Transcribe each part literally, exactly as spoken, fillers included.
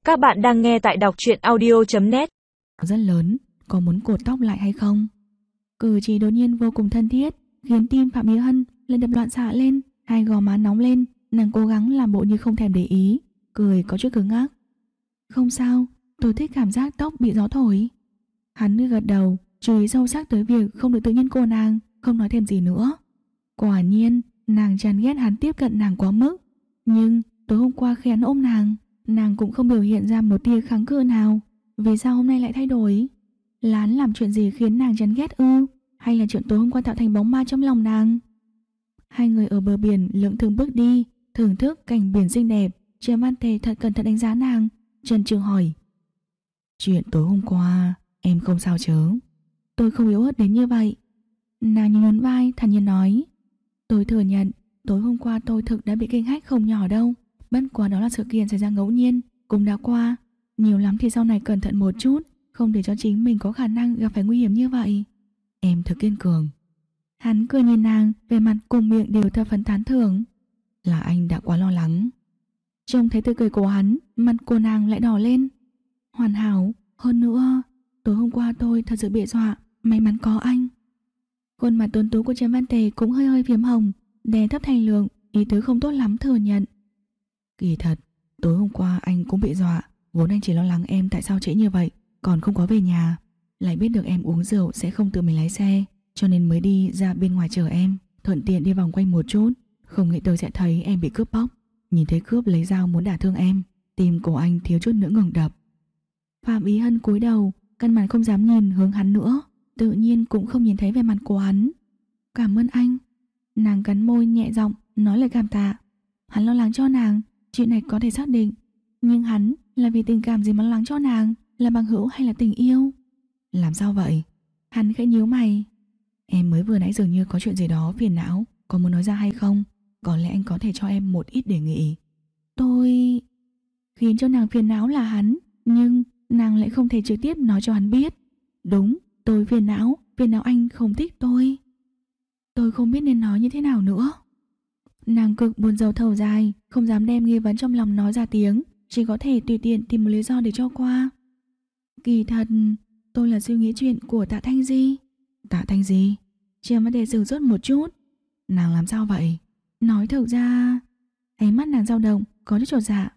Các bạn đang nghe tại đọc truyện audio chấm net. Rất lớn, có muốn cột tóc lại hay không? Cử chỉ đột nhiên vô cùng thân thiết, khiến tim Phạm Ý Hân lần đập loạn xạ lên, hai gò má nóng lên. Nàng cố gắng làm bộ như không thèm để ý, cười có chút cứng ngắc. Không sao, tôi thích cảm giác tóc bị gió thổi. Hắn gật đầu, chú ý sâu sắc tới việc không được tự nhiên cô nàng, không nói thêm gì nữa. Quả nhiên, nàng chán ghét hắn tiếp cận nàng quá mức. Nhưng tối hôm qua khi hắn ôm nàng, nàng cũng không biểu hiện ra một tia kháng cự nào. Vì sao hôm nay lại thay đổi? Là hắn làm chuyện gì khiến nàng chán ghét ư? Hay là chuyện tối hôm qua tạo thành bóng ma trong lòng nàng? Hai người ở bờ biển lững thững bước đi, thưởng thức cảnh biển xinh đẹp. Trầm An Tề thật cẩn thận đánh giá nàng, Trần Trường hỏi: Chuyện tối hôm qua em không sao chứ? Tôi không yếu ớt đến như vậy. Nàng nhún nhún vai thản nhiên nói: Tôi thừa nhận tối hôm qua tôi thực đã bị kinh hách không nhỏ đâu. Bất quá đó là sự kiện xảy ra ngẫu nhiên, cũng đã qua. Nhiều lắm thì sau này cẩn thận một chút, không để cho chính mình có khả năng gặp phải nguy hiểm như vậy. Em thật kiên cường. Hắn cười nhìn nàng, về mặt cùng miệng đều thập phần tán thưởng. Là anh đã quá lo lắng. Trông thấy tươi cười của hắn, mặt của nàng lại đỏ lên. Hoàn hảo, hơn nữa tối hôm qua tôi thật sự bị dọa, may mắn có anh. Khuôn mặt tuấn tú của Trầm Văn Tề cũng hơi hơi phiếm hồng, đè thấp thành lượng, ý tứ không tốt lắm thừa nhận. Kỳ thật, tối hôm qua anh cũng bị dọa. Vốn anh chỉ lo lắng em tại sao trễ như vậy, còn không có về nhà. Lại biết được em uống rượu sẽ không tự mình lái xe, cho nên mới đi ra bên ngoài chờ em, thuận tiện đi vòng quanh một chút. Không nghĩ tới sẽ thấy em bị cướp bóc. Nhìn thấy cướp lấy dao muốn đả thương em, tim của anh thiếu chút nữa ngừng đập. Phạm Ý Hân cúi đầu, căn bản không dám nhìn hướng hắn nữa, tự nhiên cũng không nhìn thấy vẻ mặt của hắn. Cảm ơn anh. Nàng cắn môi nhẹ giọng nói lời cảm tạ. Hắn lo lắng cho nàng, chuyện này có thể xác định. Nhưng hắn là vì tình cảm gì mà lo lắng cho nàng? Là bằng hữu hay là tình yêu? Làm sao vậy? Hắn khẽ nhíu mày. Em mới vừa nãy dường như có chuyện gì đó phiền não, có muốn nói ra hay không? Có lẽ anh có thể cho em một ít đề nghị. Tôi... Khiến cho nàng phiền não là hắn, nhưng nàng lại không thể trực tiếp nói cho hắn biết. Đúng, tôi phiền não, phiền não anh không thích tôi. Tôi không biết nên nói như thế nào nữa. Nàng cực buồn rầu thở dài, không dám đem nghi vấn trong lòng nói ra tiếng, chỉ có thể tùy tiện tìm một lý do để cho qua. Kỳ thật, tôi là suy nghĩ chuyện của Tạ Thanh Di. Tạ Thanh Di? Chỉ mà để dừng rốt một chút. Nàng làm sao vậy? Nói thực ra... Ánh mắt nàng dao động, có chút chột dạ.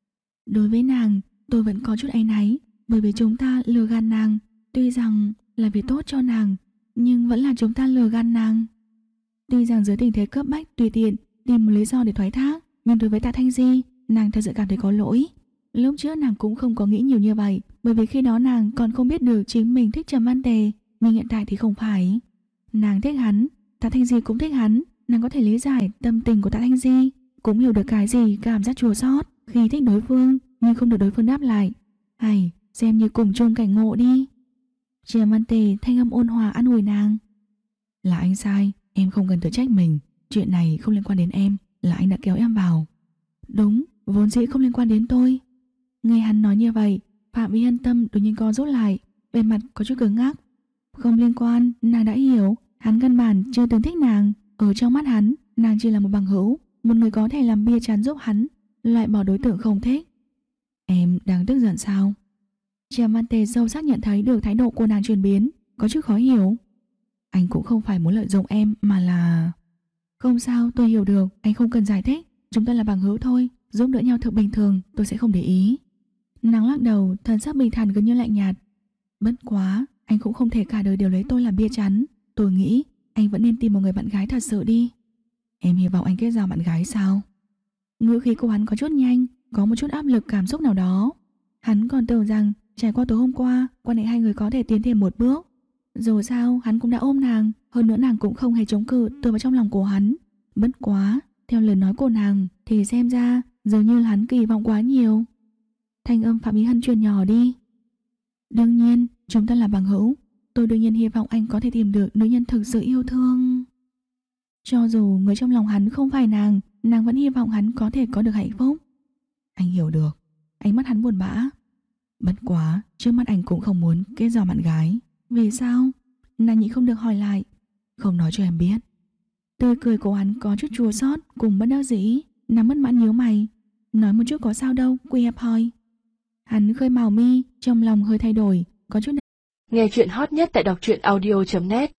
Đối với nàng, tôi vẫn có chút áy náy, bởi vì chúng ta lừa gạt nàng. Tuy rằng là vì tốt cho nàng, nhưng vẫn là chúng ta lừa gạt nàng. Tuy rằng dưới tình thế cấp bách tùy tiện tìm một lý do để thoái thác, nhưng đối với Tạ Thanh Di, nàng thật sự cảm thấy có lỗi. Lúc trước nàng cũng không có nghĩ nhiều như vậy, bởi vì khi đó nàng còn không biết được chính mình thích Trầm Văn Tề, nhưng hiện tại thì không phải. Nàng thích hắn, Tạ Thanh Di cũng thích hắn, nàng có thể lý giải tâm tình của Tạ Thanh Di, cũng hiểu được cái gì cảm giác chua xót khi thích đối phương nhưng không được đối phương đáp lại. Hay xem như cùng chung cảnh ngộ đi. Trầm Văn Tề thanh âm ôn hòa an ủi nàng. Là anh sai, em không cần tự trách mình. Chuyện này không liên quan đến em, là anh đã kéo em vào. Đúng, vốn dĩ không liên quan đến tôi. Nghe hắn nói như vậy, Phạm Ý Hân tâm đột nhiên co rút lại, vẻ mặt có chút cứng ngắc. Không liên quan, nàng đã hiểu. Hắn căn bản chưa từng thích nàng. Ở trong mắt hắn, nàng chỉ là một bằng hữu, một người có thể làm bia chắn giúp hắn loại bỏ đối tượng không thích. Em đang tức giận sao? Trầm Văn Tề sâu sắc nhận thấy được thái độ của nàng chuyển biến, có chút khó hiểu. Anh cũng không phải muốn lợi dụng em mà là... Không sao, tôi hiểu được, anh không cần giải thích. Chúng ta là bằng hữu thôi, giúp đỡ nhau thật bình thường, tôi sẽ không để ý. Nàng lắc đầu, thần sắc bình thản gần như lạnh nhạt. Bất quá, anh cũng không thể cả đời đều lấy tôi làm bia chắn. Tôi nghĩ anh vẫn nên tìm một người bạn gái thật sự đi. Em hy vọng anh kết giao bạn gái sao? Ngữ khí của hắn có chút nhanh, có một chút áp lực cảm xúc nào đó. Hắn còn tưởng rằng trải qua tối hôm qua, quan hệ hai người có thể tiến thêm một bước. Dù sao hắn cũng đã ôm nàng, hơn nữa nàng cũng không hề chống cự từ vào trong lòng của hắn. Bất quá, theo lời nói của nàng thì xem ra dường như hắn kỳ vọng quá nhiều. Thanh âm Phạm Ý Hân truyền nhỏ đi. Đương nhiên, chúng ta là bằng hữu. Tôi đương nhiên hy vọng anh có thể tìm được nữ nhân thực sự yêu thương. Cho dù người trong lòng hắn không phải nàng, nàng vẫn hy vọng hắn có thể có được hạnh phúc. Anh hiểu được. Ánh mắt hắn buồn bã. Bất quá, trước mắt anh cũng không muốn kết giao bạn gái. Vì sao? Nàng nhịn không được hỏi lại. Không nói cho em biết. Tươi cười của hắn có chút chua xót cùng bất đắc dĩ. Nàng bất mãn nhíu mày. Nói một chút có sao đâu, Quy Hẹp hỏi. Hắn khơi mào mi, trong lòng hơi thay đổi, có chút. Nghe chuyện hot nhất tại đọc truyện audio chấm net